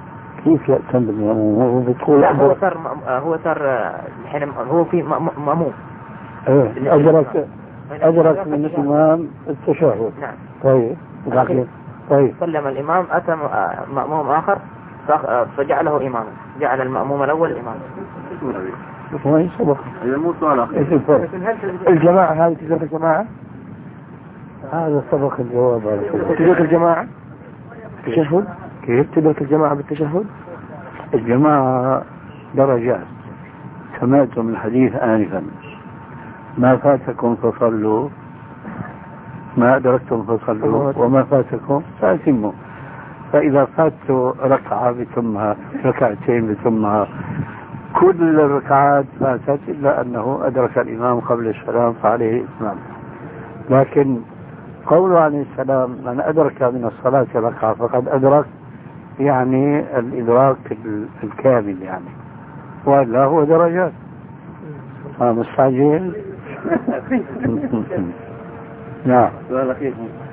كيف يأتم بالمأموم؟ هو بتقول هو صار الحين هو في مأموم. ايه أدرك من الإمام التشهد. نعم. طيب. سلم الإمام، أتى مأموم آخر فجعله إماما، جعل المأموم الأول إماما. وين سبق؟ مو سؤال أخير. الجماعة هذه تدرك الجماعة؟ هذا سبق الجواب على تدرك الجماعة؟ التشهد؟ كيف تدرك الجماعة بالتشهد؟ الجماعة درجات. سمعتم الحديث آنفا: ما فاتكم فصلوا، ما أدركتم فصلوا، وما فاتكم فأتموا. فإذا فاتوا ركعة بتمها، ركعتين بتمها، كل الركعات فاتت إلا أنه أدرك الإمام قبل السلام فعليه إتمام. لكن قوله عليه السلام: من أدرك من الصلاة ركعة فقد أدرك، يعني الإدراك الكامل يعني، وإلا هو درجات. مستعجل. نعم. سؤال أخير.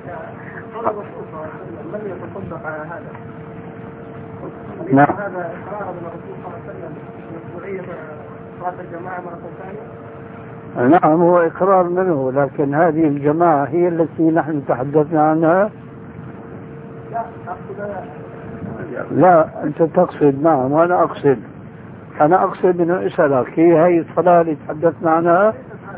من يتصدق على هذا؟ نعم. هذا إقرار من الرسول صلى الله عليه وسلم مشروعية صلاة الجماعة مرة ثانية؟ نعم، هو إقرار منه، لكن هذه الجماعة هي التي نحن تحدثنا عنها. لا، أنت تقصد. نعم، وأنا أقصد. أنا أقصد أنه أسألك هي الصلاة اللي تحدثنا عنها.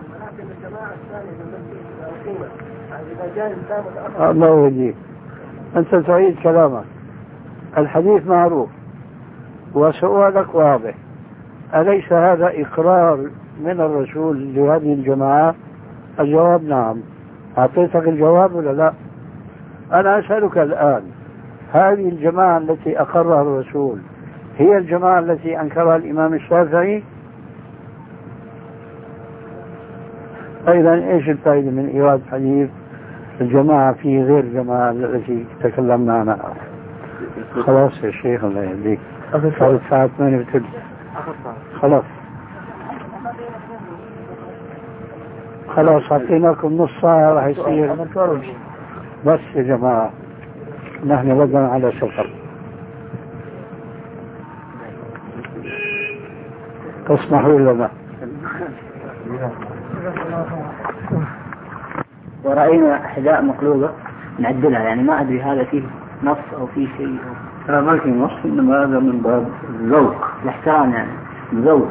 الله يهديك، أنت تعيد كلامك. الحديث معروف وسؤالك واضح. أليس هذا إقرار من الرسول لهذه الجماعة؟ الجواب نعم. أعطيتك الجواب ولا لا؟ أنا أسألك الآن: هذه الجماعة التي أقرها الرسول هي الجماعة التي أنكرها الإمام الشافعي؟ أيضا إيش الفائدة من إيراد حديث الجماعة في غير الجماعة التي تكلمنا عنها؟ خلاص يا شيخ، الله يهديك، صارت الساعة 8:30. خلاص أعطيناكم نص ساعة راح يصير. بس يا جماعة، نحن وضعنا على سفر، تسمحوا لنا. ورأينا حذاء مقلوبة نعدلها، يعني ما أدري هذا فيه نص أو فيه شيء. لا، ما في نص، إنما هذا من باب الذوق، الاحترام، يعني ذوق.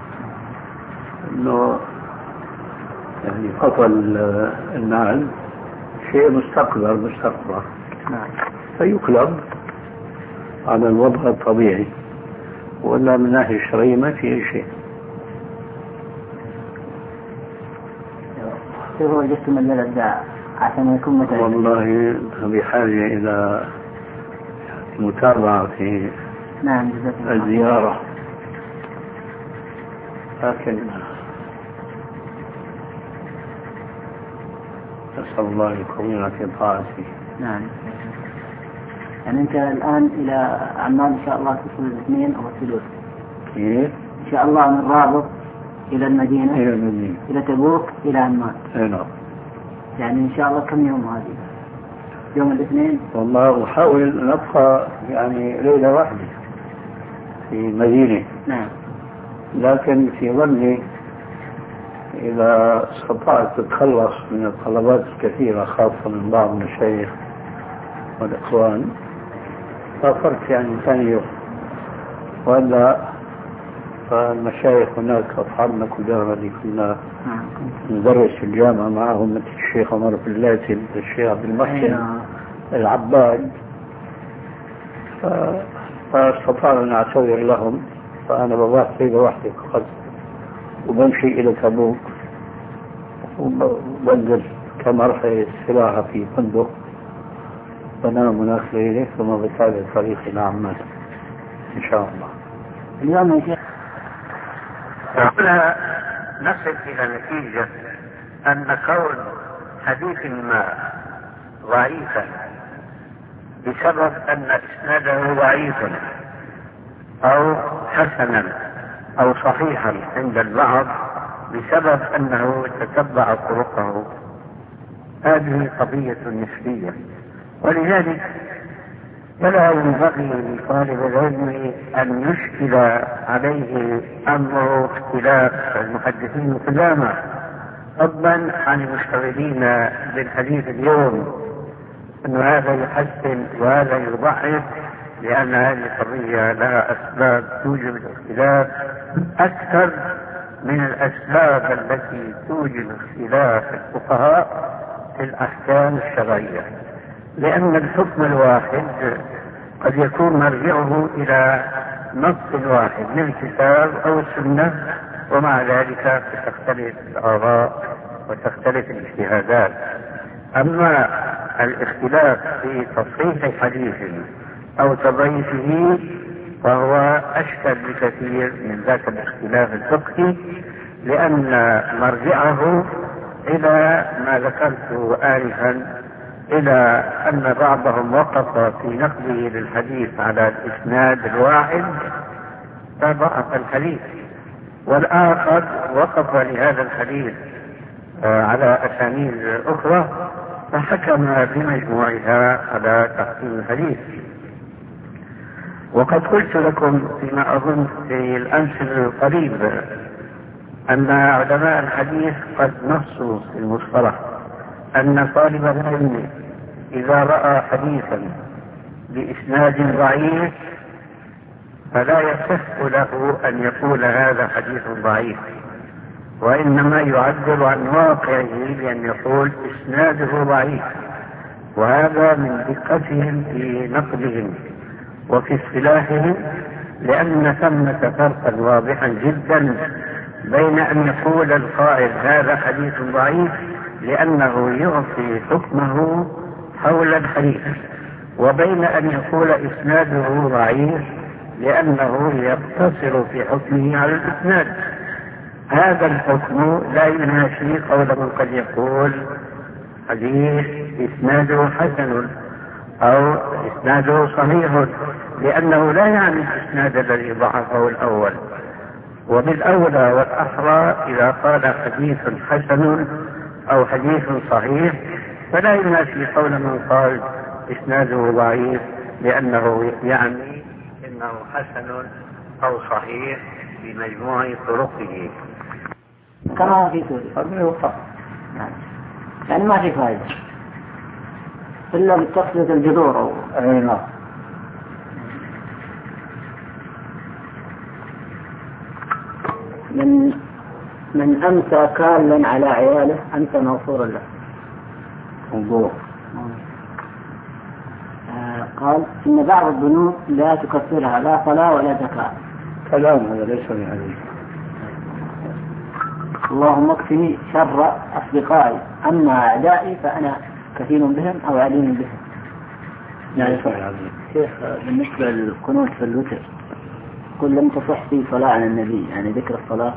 إنه يعني قطع النعل شيء مستقبل. نعم. فيقلب على الوضع الطبيعي، ولا من ناحية الشرعية ما في شيء. كيف وجدتم البلد ده عشان يكون متابع؟ والله بحاجة إلى متابعة في الزيارة، لكن نسأل الله يكون في طاعته. نعم. يعني أنت الآن إلى عمان إن شاء الله تصل الاثنين أو الثلاث. إيه؟ إن شاء الله من الرابط إلى المدينة، إلى تبوك، إلى عمان. نعم. يعني إن شاء الله كم يوم هذه؟ يوم الاثنين؟ والله أحاول نبقى يعني ليلة واحدة في مدينة. نعم. لكن في ظني إذا استطعت تتخلص من الطلبات الكثيرة خاصة من بعض المشايخ والإخوان سافرت يعني ثاني يوم، وإلا فالمشايخ هناك أصحابنا كلها اللي كنا ندرس في الجامعة معهم، مثل الشيخ عمر بلاتي، الشيخ عبد المحسن العباد، فاستطعنا أن أعتذر لهم. فأنا بضاف ليلة واحدة فقط، وبمشي إلى تبوك وبنزل كمرحلة استراحة في فندق، بنام هناك ليلة، ثم بتابع الطريق إلى عمان إن شاء الله. اليوم يا شيخ هنا نصل إلى نتيجة أن كون حديث ما ضعيفا بسبب أن إسناده ضعيف أو حسنا أو صحيحا عند البعض بسبب أنه تتبع طرقه، هذه قضية نسبية. ولذلك فلا ينبغي لطالب العلم أن يشكل عليه أمر اختلاف المحدثين قدامى، فضلا عن المشتغلين بالحديث اليوم أن هذا يحسن وهذا يضعف، لأن هذه القضية لها أسباب توجب الاختلاف أكثر من الأسباب التي توجب اختلاف الفقهاء في الأحكام الشرعية، لأن الحكم الواحد قد يكون مرجعه إلى نص واحد من الكتاب أو السنة، ومع ذلك تختلف الآراء وتختلف الاجتهادات. أما الاختلاف في تصحيح حديث أو تضعيفه فهو أشكل بكثير من ذاك الاختلاف الفقهي، لأن مرجعه إلى ما ذكرته آنفا، إلى أن بعضهم وقف في نقله للحديث على الإسناد الواحد فضعف الحديث، والآخر وقف لهذا الحديث على أسانيد أخرى فحكم بمجموعها على تحسين الحديث. وقد قلت لكم فيما أظن في الأمس القريب أن علماء الحديث قد نصوا في المصطلح أن طالب العلم إذا رأى حديثا بإسناد ضعيف فلا يصح له أن يقول هذا حديث ضعيف، وإنما يعبر عن واقعه بأن يقول إسناده ضعيف، وهذا من دقتهم في نقلهم وفي اصطلاحهم، لأن ثمة فرقا واضحا جدا بين أن يقول القائل هذا حديث ضعيف لأنه يعطي حكمه حول الحديث، وبين أن يقول إسناده ضعيف لأنه يقتصر في حكمه على الإسناد. هذا الحكم لا ينافي قول من قد يقول حديث إسناده حسن أو إسناده صحيح، لأنه لا يعني الإسناد الذي ضعفه الأول. وبالأولى والأحرى إذا قال حديث حسن أو حديث صحيح فلا ينافي قول من قال إسناده ضعيف لأنه يعني إنه حسن أو صحيح بمجموع طرقه. كما في سوريا يعني ما في فائدة إلا بتقصد الجذور أو من أمسى كالا على عياله أنت موصول له. موضوع قال إن بعض الذنوب لا تكفرها لا صلاة ولا زكاة. كلام هذا ليس بحديث. اللهم اكفني شر أصدقائي أما أعدائي فأنا كثير بهم أو عليم بهم. يعني شيخ بالنسبة للقنوت في الوتر قل لم تصح في صلاة على النبي، يعني ذكر الصلاة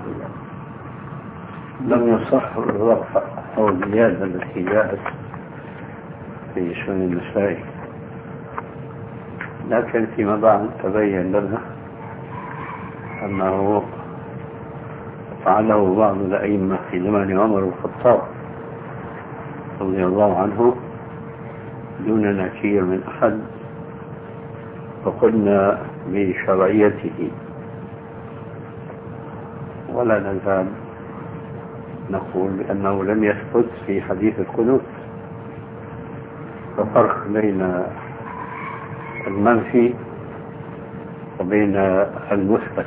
لم يصح الرفع أو الزيادة التي جاءت في سنن النسائي، لكن فيما بعد تبين لنا أنه فعله بعض الأئمة في زمان عمر الخطاب رضي الله عنه دون نكير من أحد، فقلنا بشرعيته ولا نزال نقول بأنه لم يثبت في حديث القنوت. ففرق بين المنفي وبين المثبت.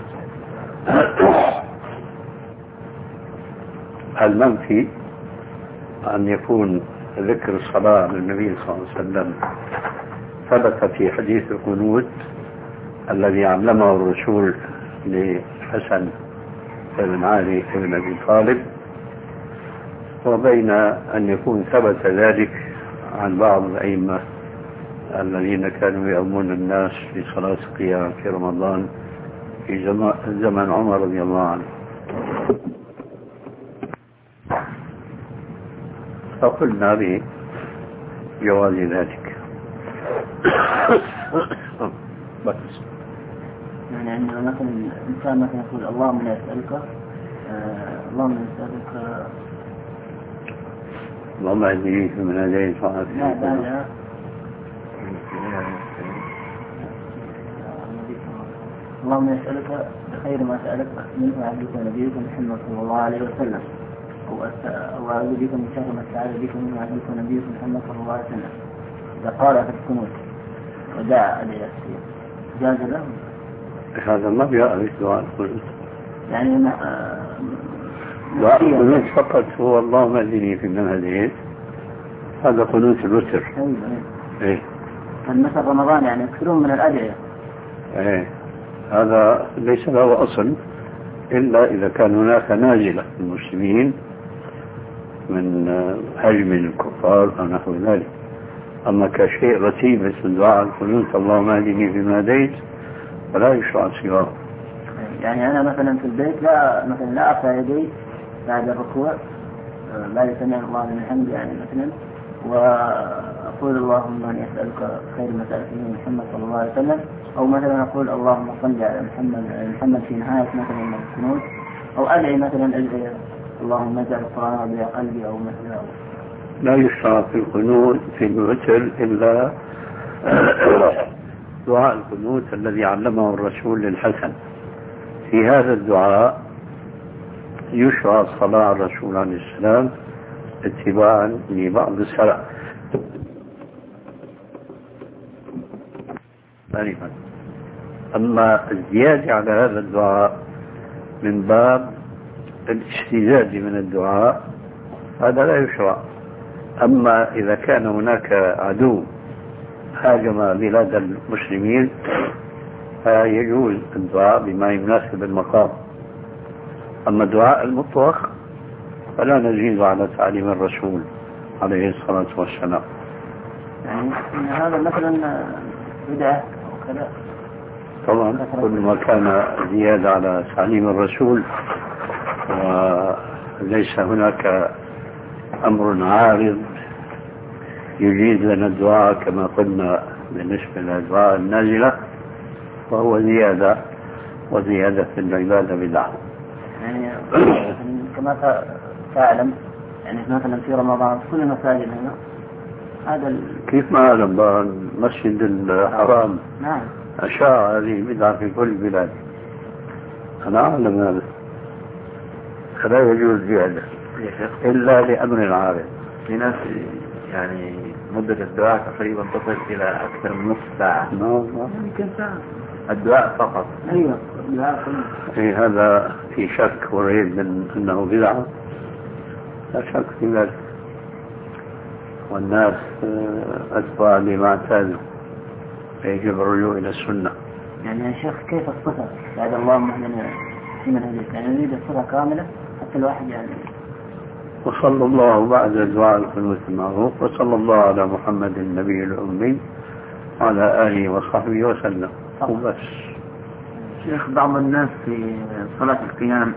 المنفي أن يكون ذكر الصلاة على النبي صلى الله عليه وسلم ثبت في حديث القنوت الذي علمه الرسول لحسن بن علي بن أبي طالب، وبين أن يكون ثبت ذلك عن بعض الأئمة الذين كانوا يؤمون الناس في صلاة القيام في رمضان في زمن عمر رضي الله عنه. فقلنا بجواز ذلك. بس يعني عندما مثلا الإنسان مثلا يقول اللهم لا يسألك اللهم يسألك اللهم اهدني فيمن هديت وعافني. لا اللهم يسألك بخير ما سألك منه عبدك ونبيك محمد صلى الله عليه وسلم، أو أعوذ بك من شر ما استعاذ بك منه عبدك ونبيك محمد صلى الله عليه وسلم. إذا قال في القنوت ودعا أدعية جاز له؟ هذا ما جاء في دعاء القنوت. يعني دعاء القنوت فقط هو اللهم اهدني فيمن هديت، هذا قنوت الوتر. إيه. مثل رمضان يعني يكثرون من الأدعية. إيه. هذا ليس له أصل إلا إذا كان هناك نازلة المسلمين من هجم الكفار أو نحو ذلك. أما كشيء رتيب مثل دعاء القنوت اللهم اهدني فيمن هديت فلا يشرع سواه. يعني أنا مثلا في البيت لا أرفع يدي بعد الركوع بعد سمع الله من حمد يعني مثلا، وأقول اللهم أني أسألك خير ما سألك منه محمد صلى الله عليه وسلم، أو مثلا أقول اللهم صل على محمد في نهاية مثلا القنوت، أو أدعي مثلا أدعي اللهم اجعل القرآن ربيع قلبي أو مثلا. لا يشرع في القنوت في الوتر إلا دعاء القنوت الذي علمه الرسول للحسن. في هذا الدعاء يشرع الصلاة على الرسول عليه السلام اتباعا لبعض السلف. أما الزيادة على هذا الدعاء من باب الاستزادة من الدعاء هذا لا يشرع. أما إذا كان هناك عدو هاجم بلاد المسلمين فيجوز الدعاء بما يناسب المقام. أما الدعاء المطلق فلا نزيد على تعليم الرسول عليه الصلاة والسلام. يعني هذا مثلا بدعة وكذا. طبعا كل ما كان زيادة على تعليم الرسول وليس هناك أمر عارض يجيز لنا الدعاء كما قلنا بالنسبة للدعاء النازلة فهو زيادة، وزيادة في العبادة بدعة. يعني كما تعلم يعني مثلا في رمضان كل المساجد هنا هذا كيف ما أعلم المسجد الحرام نعم أشاع هذه بدعة في كل البلاد، أنا أعلم هذا، فلا يجوز زيادة إلا لأمر عارض. في ناس يعني مدة الدعاء تقريبا تصل إلى أكثر من نصف ساعة. يمكن ساعة الدعاء فقط. أيوة الدعاء في هذا في شك وريب من أنه بدعة، لا شك في ذلك، والناس أتباع لما اعتادوا فيجب الرجوع إلى السنة. يعني يا شيخ كيف الصفة بعد اللهم اهدنا فيمن هديت، يعني نريد الصفة كاملة حتى الواحد يعني. وصلى الله بعد دعاء القنوت المعروف وصلى الله على محمد النبي الأمي وعلى آله وصحبه وسلم وبس. شيخ بعض الناس في صلاة القيام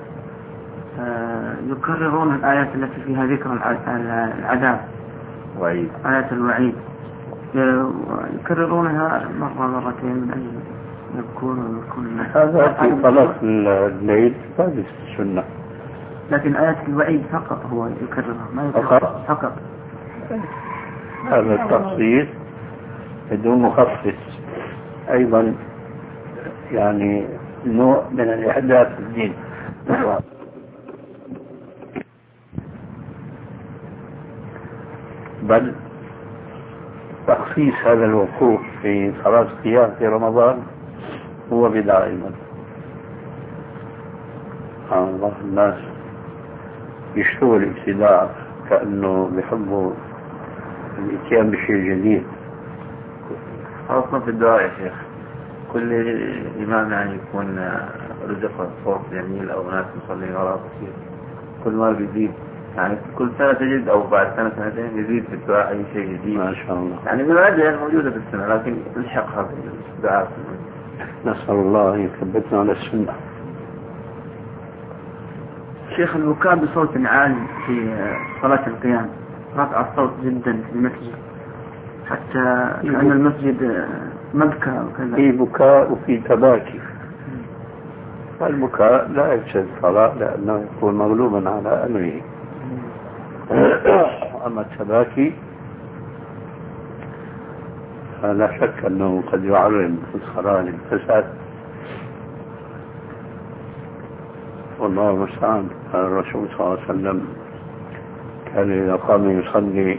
يكررون الآيات التي فيها ذكر العذاب وعيد، آيات الوعيد يكررونها مرة مرتين من أجل يذكرون هذا في صلاة الليل هذه السنة، لكن آيات الوعيد فقط هو يكررها ما يكررها فقط. هذا التخصيص بدون مخصص أيضا يعني نوع من الإحداث في الدين. بل تخصيص هذا الوقوف في صلاة القيام في رمضان هو بدعة أيضا. الله الناس يشتغل الابتداع كأنه بيحبوا الاتيان بشيء جديد. خاصة في الدعاء يا شيخ، كل إمام يعني يكون رزق صوت جميل أو ناس مصلين وراء كثير، كل ما بيزيد يعني كل سنة تجد أو بعد سنة سنتين يزيد في الدعاء أي شيء جديد ما شاء الله. يعني من الأدعية الموجودة في السنة لكن نلحقها في الدعاء. نسأل الله أن يثبتنا على السنة. شيخ البكاء بصوت عالي في صلاة القيام رفع الصوت جدا في المسجد حتى كأن المسجد مبكى وكذا. في بكاء وفي تباكي. البكاء لا يفسد الصلاة لأنه يكون مغلوبا على أمره. أما التباكي فلا شك أنه قد يعرض الصلاة للفساد والله المستعان. الرسول صلى الله عليه وسلم كان إذا قام يصلي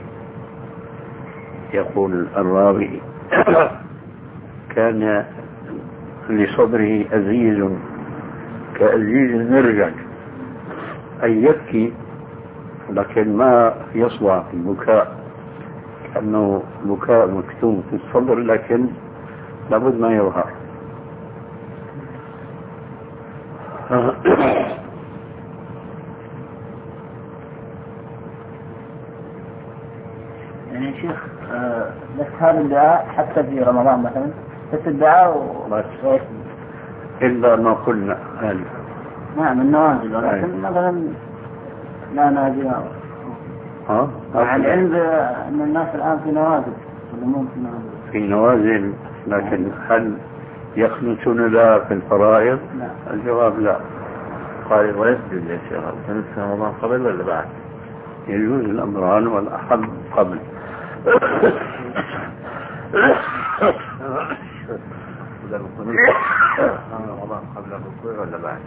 يقول الراوي كان لصدره أزيز كأزيز المرجل، أي يبكي لكن ما يصوع في البكاء، كأنه بكاء مكتوم في الصدر لكن لابد ما يظهر. يعني يا شيخ بس هذا الدعاء حتى في رمضان مثلا بس الدعاء إلا ما قلنا هذه. نعم النوازل، ولكن مثلا لا نازل مع العلم أن الناس الآن في نوازل في نوازل، لكن هل يخلصون لا في الفرائض؟ لا. الجواب لا. قال ويسجد يا شيخ في رمضان قبل ولا بعد؟ يجوز الأمران والأحب قبل. رمضان قبل الركوع ولا بعد؟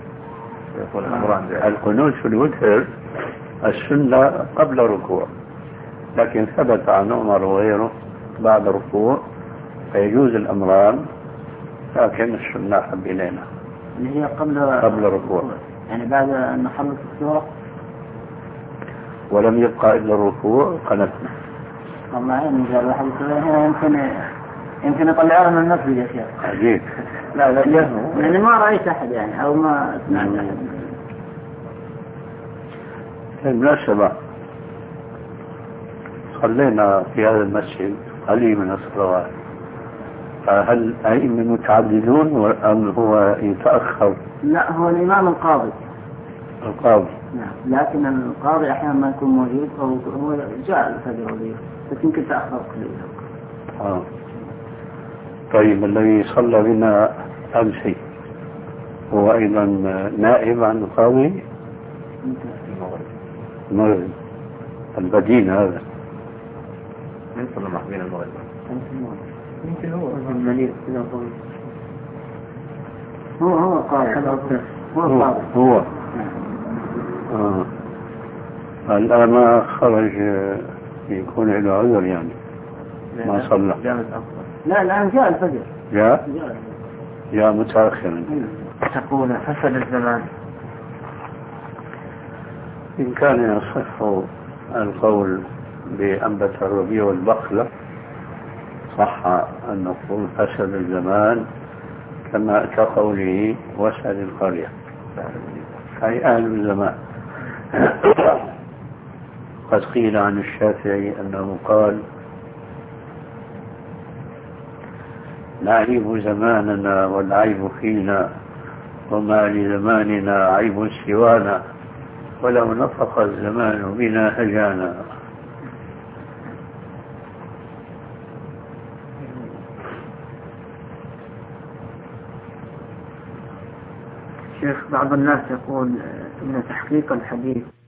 القنوت في الوتر السنة قبل الركوع، لكن ثبت عن عمر وغيره بعد الركوع، فيجوز الأمران، لكن السنة أحب إلينا اللي هي قبل الركوع، يعني بعد أن نخلص السورة ولم يبقى إلا الركوع قنتنا. والله يعني يمكن يطلعوها من المسجد يا شيخ. عجيب. لا يعني ما رأيت أحد يعني أو ما سمعت أحد. بالمناسبة صلينا في هذا المسجد قليل من الصلوات، هل أئمة متعددون أم هو يتأخر؟ لا هو الإمام القاضي. نعم، لكن القاضي أحيانا ما يكون موجود أو هو جاء الفجر وغيره، بس يمكن تأخر قليلا. طيب الذي صلى بنا أمسي هو أيضا نائب عن القاضي؟ المغرب البدين هذا من صلى محبين المغرب؟ يمكن هو المنير هو قاضي. هو الآن ما خرج يكون له عذر يعني ما صلى. لا الآن جاء الفجر. جاء متأخرا. تقول فسد الزمان. إن كان يصح القول بأنبت الربيع والبقلة صح أن نقول فسد الزمان كما كقوله وسد القرية، أي أهل الزمان. قد قيل عن الشافعي أنه قال نعيب زماننا والعيب فينا وما لزماننا عيب سوانا ولو نطق الزمان بنا هجانا. شيخ بعض الناس يقول إن تحقيق الحديث